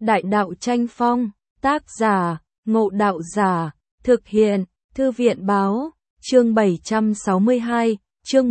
Đại đạo tranh phong, tác giả, Ngộ Đạo Giả, thực hiện, Thư viện báo, chương 762, chương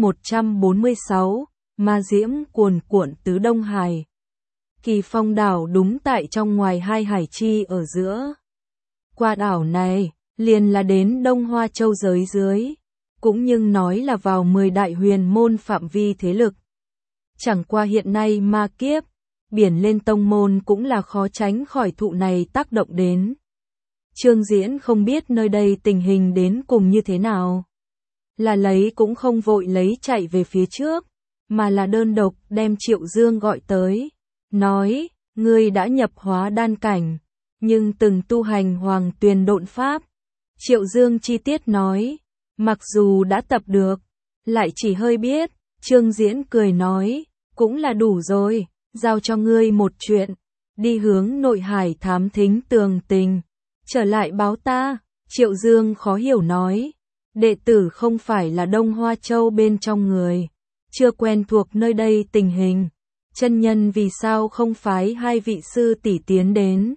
146, ma diễm cuồn cuộn tứ Đông Hải. Kỳ Phong đảo đúng tại trong ngoài hai hải chi ở giữa. Qua đảo này, liền là đến Đông Hoa Châu giới dưới, cũng nhưng nói là vào 10 đại huyền môn phạm vi thế lực. Chẳng qua hiện nay ma kiếp, biển lên tông môn cũng là khó tránh khỏi thụ này tác động đến. Trương Diễn không biết nơi đây tình hình đến cùng như thế nào. Là lấy cũng không vội lấy chạy về phía trước, mà là đơn độc đem Triệu Dương gọi tới. Nói, ngươi đã nhập hóa đan cảnh, nhưng từng tu hành hoàng tuyền độn pháp. Triệu Dương chi tiết nói, mặc dù đã tập được, lại chỉ hơi biết. Trương Diễn cười nói, cũng là đủ rồi, giao cho ngươi một chuyện, đi hướng nội hải thám thính tường tình, trở lại báo ta. Triệu Dương khó hiểu nói, đệ tử không phải là Đông Hoa Châu bên trong người, chưa quen thuộc nơi đây tình hình, chân nhân vì sao không phái hai vị sư tỷ tiến đến.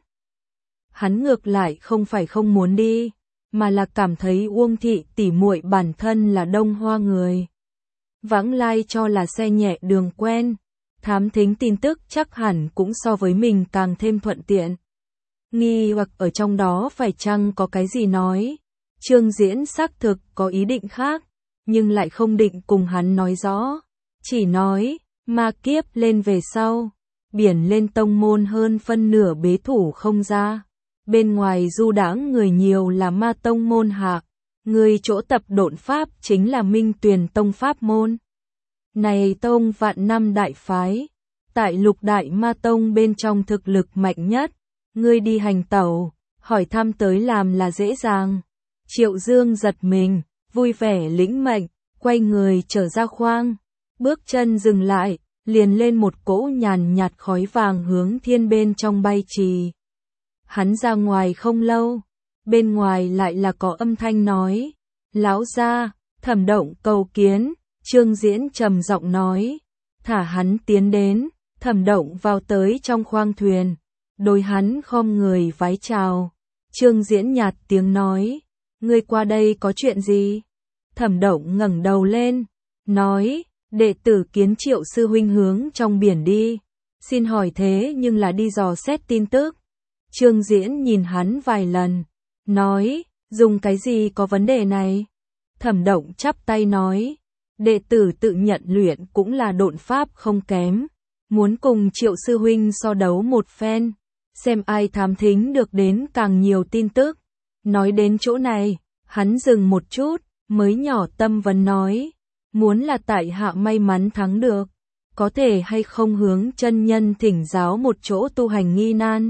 Hắn ngược lại không phải không muốn đi, mà là cảm thấy Uông thị tỷ muội bản thân là Đông Hoa người, vãng lai cho là xe nhẹ đường quen, thám thính tin tức chắc hẳn cũng so với mình càng thêm thuận tiện. Nghi hoặc ở trong đó phải chăng có cái gì nói. Trương Diễn xác thực có ý định khác, nhưng lại không định cùng hắn nói rõ, chỉ nói, ma kiếp lên về sau, biển lên tông môn hơn phân nửa bế thủ không ra, bên ngoài du đãng người nhiều là ma tông môn hạ, người chỗ tập độn pháp chính là Minh Tuyền tông pháp môn. Này tông vạn năm đại phái, tại lục đại ma tông bên trong thực lực mạnh nhất, ngươi đi hành tẩu, hỏi thăm tới làm là dễ dàng. Triệu Dương giật mình, vui vẻ lĩnh mệnh, quay người trở ra khoang, bước chân dừng lại, liền lên một cỗ nhàn nhạt khói vàng hướng thiên bên trong bay trì. Hắn ra ngoài không lâu, bên ngoài lại là có âm thanh nói, lão gia, Thẩm Động cầu kiến. Trương Diễn trầm giọng nói, thả hắn tiến đến. Thẩm Động vào tới trong khoang thuyền, đối hắn khom người vái chào. Trương Diễn nhạt tiếng nói, ngươi qua đây có chuyện gì? Thẩm Động ngẩng đầu lên, nói, đệ tử kiến Triệu sư huynh hướng trong biển đi, xin hỏi thế nhưng là đi dò xét tin tức. Trương Diễn nhìn hắn vài lần, nói, dùng cái gì có vấn đề này? Thẩm Động chắp tay nói, đệ tử tự nhận luyện cũng là độn pháp không kém, muốn cùng Triệu sư huynh so đấu một phen, xem ai thám thính được đến càng nhiều tin tức. Nói đến chỗ này, hắn dừng một chút, mới nhỏ tâm vấn nói, muốn là tại hạ may mắn thắng được, có thể hay không hướng chân nhân thỉnh giáo một chỗ tu hành nghi nan.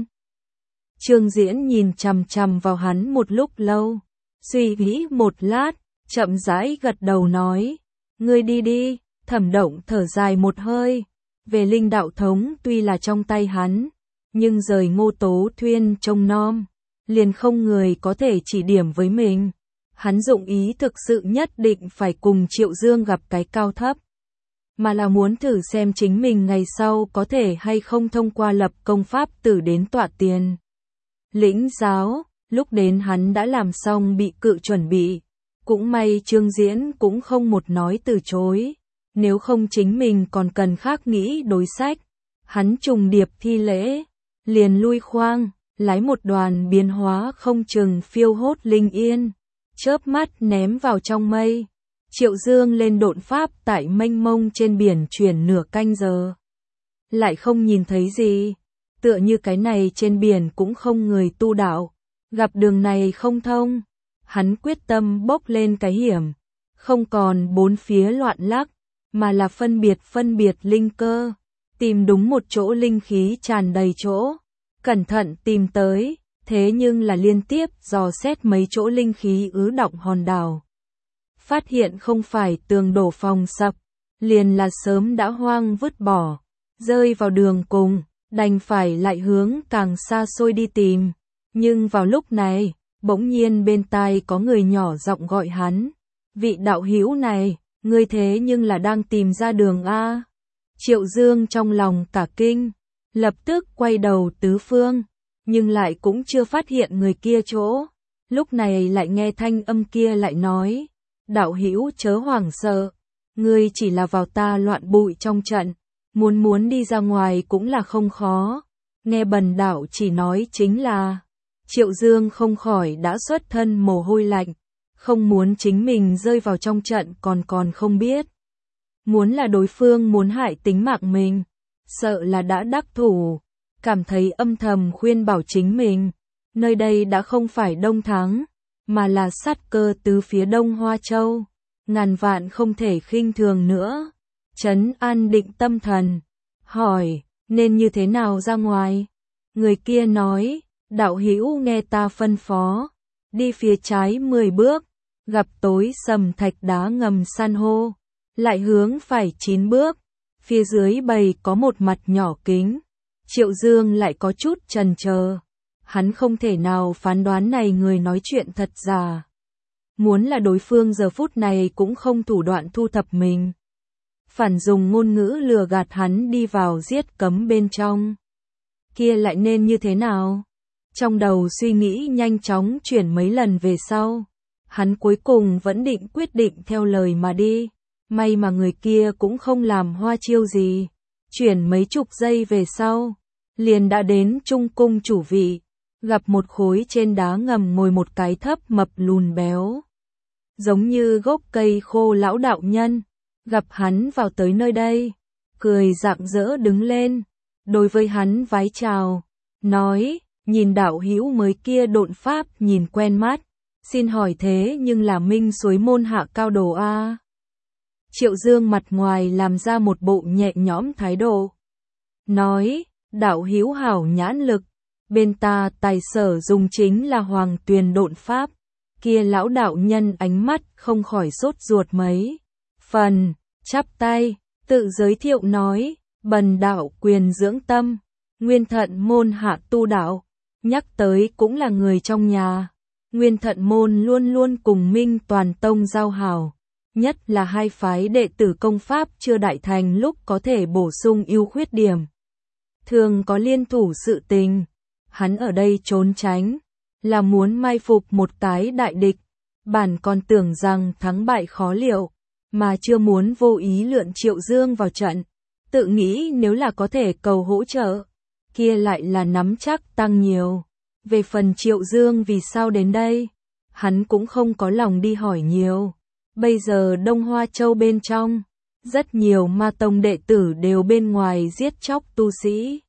Trương Diễn nhìn chằm chằm vào hắn một lúc lâu, suy nghĩ một lát, chậm rãi gật đầu nói, ngươi đi đi. Thẩm Động thở dài một hơi, về linh đạo thống tuy là trong tay hắn, nhưng rời Ngô Tố Thuyên trông nom, liền không người có thể chỉ điểm với mình. Hắn dụng ý thực sự nhất định phải cùng Triệu Dương gặp cái cao thấp, mà là muốn thử xem chính mình ngày sau có thể hay không thông qua lập công pháp tử đến tọa tiền lĩnh giáo. Lúc đến hắn đã làm xong bị cự chuẩn bị, cũng may Trương Diễn cũng không một nói từ chối, nếu không chính mình còn cần khác nghĩ đối sách. Hắn trùng điệp thi lễ, liền lui khoang, lái một đoàn biến hóa không chừng phiêu hốt linh yên, chớp mắt ném vào trong mây. Triệu Dương lên độn pháp tại mênh mông trên biển chuyển nửa canh giờ, lại không nhìn thấy gì, tựa như cái này trên biển cũng không người tu đạo, gặp đường này không thông. Hắn quyết tâm bốc lên cái hiểm, không còn bốn phía loạn lắc, mà là phân biệt linh cơ, tìm đúng một chỗ linh khí tràn đầy chỗ, cẩn thận tìm tới, thế nhưng là liên tiếp dò xét mấy chỗ linh khí ứ đọng hòn đảo. Phát hiện không phải tường đổ phòng sập, liền là sớm đã hoang vứt bỏ, rơi vào đường cùng, đành phải lại hướng càng xa xôi đi tìm. Nhưng vào lúc này, bỗng nhiên bên tai có người nhỏ giọng gọi hắn, vị đạo hữu này, ngươi thế nhưng là đang tìm ra đường a. Triệu Dương trong lòng cả kinh, lập tức quay đầu tứ phương, nhưng lại cũng chưa phát hiện người kia chỗ. Lúc này lại nghe thanh âm kia lại nói, đạo hữu chớ hoảng sợ, ngươi chỉ là vào ta loạn bụi trong trận, muốn đi ra ngoài cũng là không khó. Nghe Bần đạo chỉ nói chính là, Triệu Dương không khỏi đã xuất thân mồ hôi lạnh, không muốn chính mình rơi vào trong trận còn không biết. Muốn là đối phương muốn hại tính mạng mình, sợ là đã đắc thủ, cảm thấy âm thầm khuyên bảo chính mình, nơi đây đã không phải Đông Thắng, mà là sát cơ từ phía Đông Hoa Châu, ngàn vạn không thể khinh thường nữa. Trấn an định tâm thần, hỏi, nên như thế nào ra ngoài? Người kia nói, đạo hữu nghe ta phân phó, đi phía trái 10 bước, gặp tối sầm thạch đá ngầm san hô, lại hướng phải 9 bước, phía dưới bầy có một mặt nhỏ kính. Triệu Dương lại có chút chần chờ, hắn không thể nào phán đoán này người nói chuyện thật giả. Muốn là đối phương giờ phút này cũng không thủ đoạn thu thập mình, phản dùng ngôn ngữ lừa gạt hắn đi vào giết cấm bên trong. Kia lại nên như thế nào? Trong đầu suy nghĩ nhanh chóng chuyển mấy lần về sau, hắn cuối cùng vẫn định quyết định theo lời mà đi. May mà người kia cũng không làm hoa chiêu gì. Chuyển mấy chục giây về sau, liền đã đến trung cung chủ vị, gặp một khối trên đá ngầm ngồi một cái thấp mập lùn béo, giống như gốc cây khô lão đạo nhân. Gặp hắn vào tới nơi đây, cười rạng rỡ đứng lên, đối với hắn vái chào, nói, nhìn đạo hữu mới kia độn pháp nhìn quen mắt, xin hỏi thế nhưng là Minh Suối môn hạ cao đồ a? Triệu Dương mặt ngoài làm ra một bộ nhẹ nhõm thái độ, nói, đạo hữu hảo nhãn lực, bên ta tài sở dùng chính là Hoàng Tuyền độn pháp. Kia lão đạo nhân ánh mắt không khỏi sốt ruột mấy phần, chắp tay, tự giới thiệu nói, Bần đạo Quyền Dưỡng Tâm, Nguyên Thận môn hạ tu đạo, nhắc tới cũng là người trong nhà. Nguyên Thận môn luôn luôn cùng Minh Toàn Tông giao hảo, nhất là hai phái đệ tử công pháp chưa đại thành lúc có thể bổ sung ưu khuyết điểm, thường có liên thủ sự tình. Hắn ở đây trốn tránh, là muốn mai phục một cái đại địch, bản còn tưởng rằng thắng bại khó liệu, mà chưa muốn vô ý lượn Triệu Dương vào trận, tự nghĩ nếu là có thể cầu hỗ trợ, kia lại là nắm chắc tăng nhiều. Về phần Triệu Dương vì sao đến đây, hắn cũng không có lòng đi hỏi nhiều. Bây giờ Đông Hoa Châu bên trong, rất nhiều ma tông đệ tử đều bên ngoài giết chóc tu sĩ,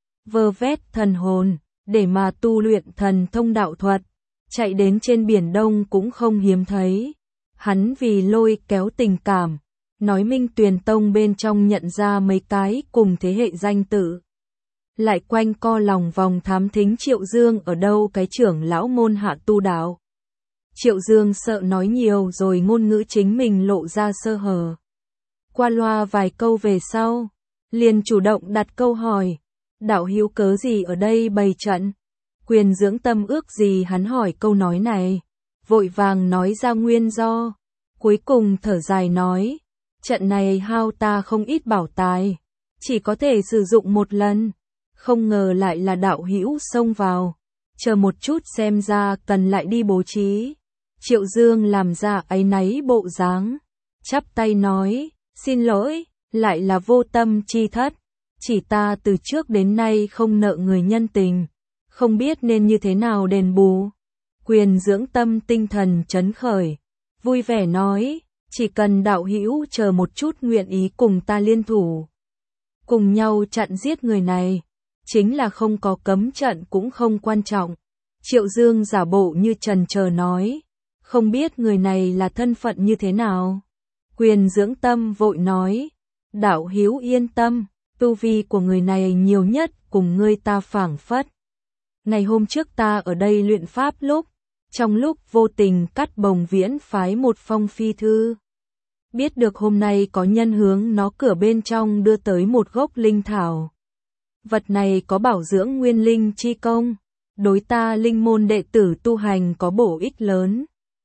vơ vét thần hồn, để mà tu luyện thần thông đạo thuật, chạy đến trên biển Đông cũng không hiếm thấy. Hắn vì lôi kéo tình cảm, nói Minh Tuyền Tông bên trong nhận ra mấy cái cùng thế hệ danh tự, lại quanh co lòng vòng thám thính Triệu Dương ở đâu cái trưởng lão môn hạ tu đạo. Triệu Dương sợ nói nhiều rồi ngôn ngữ chính mình lộ ra sơ hở. Qua loa vài câu về sau, liền chủ động đặt câu hỏi, đạo hữu cớ gì ở đây bày trận? Quyền Dưỡng Tâm ước gì hắn hỏi câu nói này, vội vàng nói ra nguyên do, cuối cùng thở dài nói, trận này hao ta không ít bảo tài, chỉ có thể sử dụng một lần, không ngờ lại là đạo hữu xông vào, chờ một chút xem ra cần lại đi bố trí. Triệu Dương làm ra áy náy bộ dáng, chắp tay nói, xin lỗi, lại là vô tâm chi thất, chỉ ta từ trước đến nay không nợ người nhân tình, không biết nên như thế nào đền bù. Quyền Dưỡng Tâm tinh thần chấn khởi, vui vẻ nói, chỉ cần đạo hữu chờ một chút nguyện ý cùng ta liên thủ, cùng nhau chặn giết người này, chính là không có cấm trận cũng không quan trọng. Triệu Dương giả bộ như chần chờ nói, không biết người này là thân phận như thế nào. Quyền Dưỡng Tâm vội nói, đạo hữu yên tâm, tu vi của người này nhiều nhất cùng ngươi ta phảng phất. Ngày hôm trước ta ở đây luyện pháp lúc, trong lúc vô tình cắt Bồng Viễn phái một phong phi thư. Biết được hôm nay có nhân hướng nó cửa bên trong đưa tới một gốc linh thảo. Vật này có bảo dưỡng nguyên linh chi công, đối ta linh môn đệ tử tu hành có bổ ích lớn.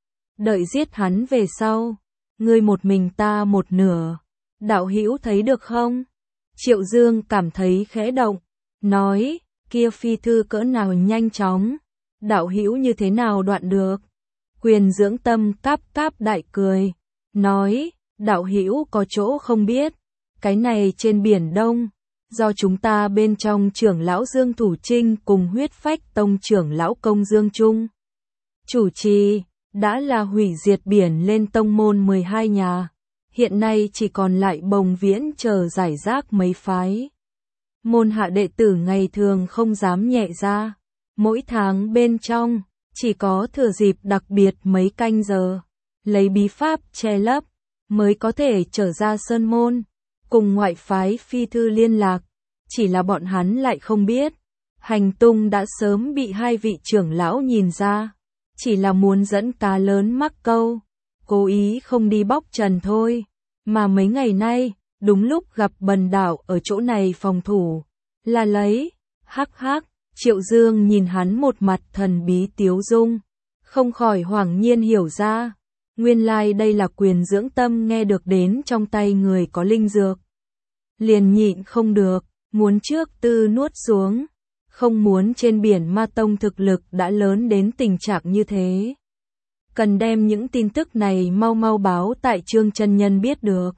Đợi giết hắn về sau, ngươi một mình ta một nửa, đạo hữu thấy được không? Triệu Dương cảm thấy khẽ động, nói, kia phi thư cỡ nào nhanh chóng, đạo hữu như thế nào đoạn được. Quyền Dưỡng Tâm cáp cáp đại cười, nói, đạo hữu có chỗ không biết, cái này trên Biển Đông, do chúng ta bên trong trưởng lão Dương Thủ Trinh cùng Huyết Phách Tông trưởng lão Công Dương Trung chủ trì, đã là hủy diệt biển lên tông môn 12 nhà, hiện nay chỉ còn lại Bồng Viễn chờ giải rác mấy phái. Môn hạ đệ tử ngày thường không dám nhẹ ra, mỗi tháng bên trong, chỉ có thừa dịp đặc biệt mấy canh giờ, lấy bí pháp che lấp, mới có thể trở ra sơn môn, cùng ngoại phái phi thư liên lạc, chỉ là bọn hắn lại không biết, hành tung đã sớm bị hai vị trưởng lão nhìn ra, chỉ là muốn dẫn cá lớn mắc câu, cố ý không đi bóc trần thôi, mà mấy ngày nay, đúng lúc gặp Bần đạo ở chỗ này phòng thủ, là lấy, hắc hắc. Triệu Dương nhìn hắn một mặt thần bí tiếu dung, không khỏi hoảng nhiên hiểu ra, nguyên lai đây là Quyền Dưỡng Tâm nghe được đến trong tay người có linh dược. Liền nhịn không được, muốn trước tư nuốt xuống, không muốn trên Biển Ma Tông thực lực đã lớn đến tình trạng như thế. Cần đem những tin tức này mau mau báo tại Trương chân nhân biết được.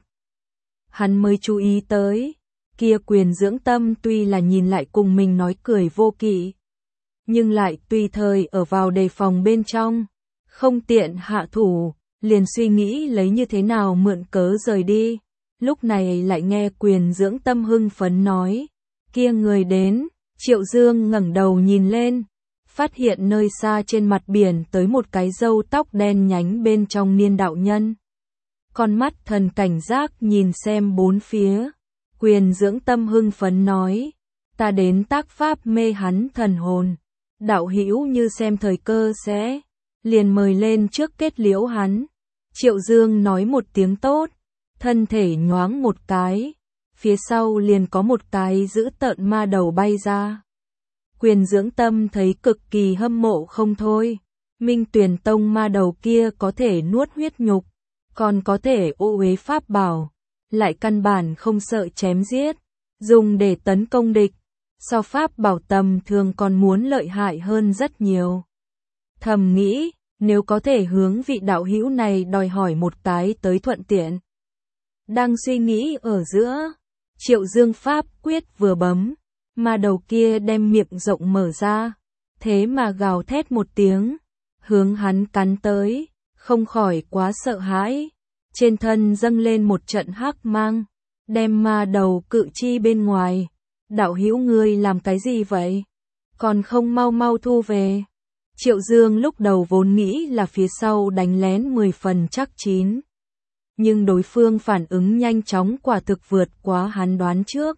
Hắn mới chú ý tới. Kia Quyền Dưỡng Tâm tuy là nhìn lại cùng mình nói cười vô kỵ, nhưng lại tùy thời ở vào đề phòng bên trong, không tiện hạ thủ, liền suy nghĩ lấy như thế nào mượn cớ rời đi. Lúc này lại nghe Quyền Dưỡng Tâm hưng phấn nói, kia người đến. Triệu Dương ngẩng đầu nhìn lên, phát hiện nơi xa trên mặt biển tới một cái râu tóc đen nhánh bên trong niên đạo nhân. Con mắt thần cảnh giác nhìn xem bốn phía. Quyền Dưỡng Tâm hưng phấn nói, ta đến tác pháp mê hắn thần hồn, đạo hữu như xem thời cơ sẽ, liền mời lên trước kết liễu hắn. Triệu Dương nói một tiếng tốt, thân thể nhoáng một cái, phía sau liền có một cái dữ tợn ma đầu bay ra. Quyền Dưỡng Tâm thấy cực kỳ hâm mộ không thôi, Minh Tuyền Tông ma đầu kia có thể nuốt huyết nhục, còn có thể ô uế pháp bảo, lại căn bản không sợ chém giết, dùng để tấn công địch, so pháp bảo tầm thường còn muốn lợi hại hơn rất nhiều. Thầm nghĩ, nếu có thể hướng vị đạo hữu này đòi hỏi một cái tới thuận tiện. Đang suy nghĩ ở giữa, Triệu Dương pháp quyết vừa bấm, mà đầu kia đem miệng rộng mở ra, thế mà gào thét một tiếng, hướng hắn cắn tới, không khỏi quá sợ hãi. Trên thân dâng lên một trận hắc mang, đem ma đầu cự chi bên ngoài. Đạo hữu ngươi làm cái gì vậy? Còn không mau mau thu về. Triệu Dương lúc đầu vốn nghĩ là phía sau đánh lén 10 phần chắc chín. Nhưng đối phương phản ứng nhanh chóng quả thực vượt quá hắn đoán trước.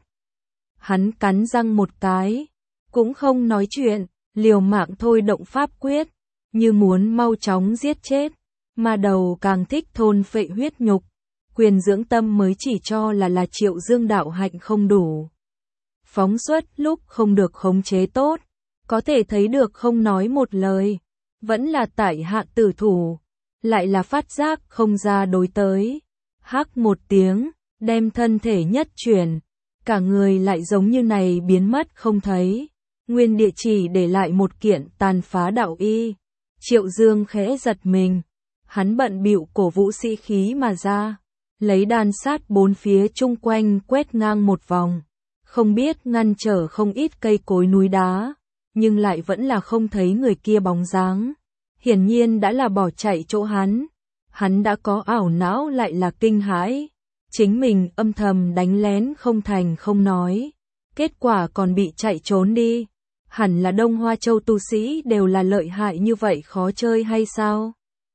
Hắn cắn răng một cái, cũng không nói chuyện, liều mạng thôi động pháp quyết, như muốn mau chóng giết chết. Ma đầu càng thích thôn phệ huyết nhục, Quyền Dưỡng Tâm mới chỉ cho là Triệu Dương đạo hạnh không đủ. Phóng xuất lúc không được khống chế tốt, có thể thấy được không nói một lời, vẫn là tại hạ tử thủ, lại là phát giác không ra đối tới. Hắc một tiếng, đem thân thể nhất chuyển, cả người lại giống như này biến mất không thấy, nguyên địa chỉ để lại một kiện tàn phá đạo y. Triệu Dương khẽ giật mình. Hắn bận bịu cổ vũ sĩ khí mà ra, lấy đan sát bốn phía chung quanh quét ngang một vòng, không biết ngăn trở không ít cây cối núi đá, nhưng lại vẫn là không thấy người kia bóng dáng. Hiển nhiên đã là bỏ chạy chỗ hắn đã có ảo não lại là kinh hãi, chính mình âm thầm đánh lén không thành không nói, kết quả còn bị chạy trốn đi. Hẳn là Đông Hoa Châu tu sĩ đều là lợi hại như vậy khó chơi hay sao?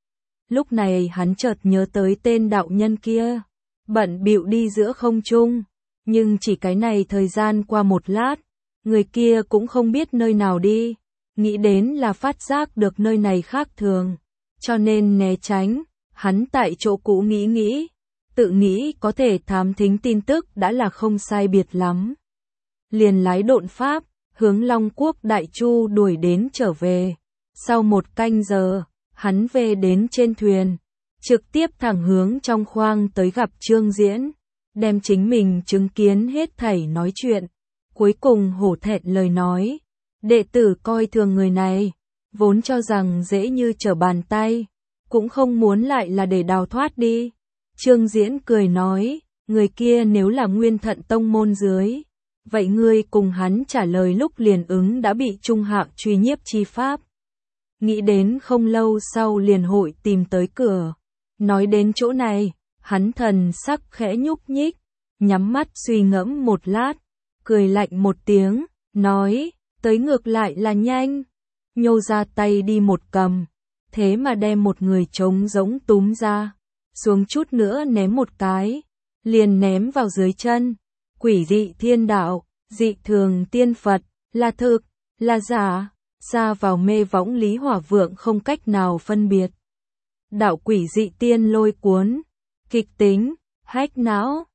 Lúc này hắn chợt nhớ tới tên đạo nhân kia, bận bịu đi giữa không trung, nhưng chỉ cái này thời gian qua một lát, người kia cũng không biết nơi nào đi, nghĩ đến là phát giác được nơi này khác thường, cho nên né tránh. Hắn tại chỗ cũ nghĩ, tự nghĩ có thể thám thính tin tức đã là không sai biệt lắm. Liền lái độn pháp, hướng Long Quốc Đại Chu đuổi đến trở về. Sau một canh giờ, hắn về đến trên thuyền, trực tiếp thẳng hướng trong khoang tới gặp Trương Diễn, đem chính mình chứng kiến hết thảy nói chuyện. Cuối cùng hổ thẹn lời nói, Đệ tử coi thường người này, vốn cho rằng dễ như trở bàn tay, cũng không muốn lại là để đào thoát đi. Trương Diễn cười nói, người kia nếu là Nguyên Thận Tông môn dưới, vậy ngươi cùng hắn trả lời lúc liền ứng đã bị trung hạng truy nhiếp chi pháp. Nghĩ đến không lâu sau liền hội tìm tới cửa. Nói đến chỗ này, hắn thần sắc khẽ nhúc nhích, nhắm mắt suy ngẫm một lát, cười lạnh một tiếng, nói, tới ngược lại là nhanh. Nhô ra tay đi một cầm, thế mà đem một người trống rỗng túm ra, xuống chút nữa ném một cái, liền ném vào dưới chân. Quỷ dị thiên đạo, dị thường tiên Phật, là thực, là giả, xa vào mê võng Lý Hỏa Vượng không cách nào phân biệt. Đạo quỷ dị tiên lôi cuốn, kịch tính, hách não.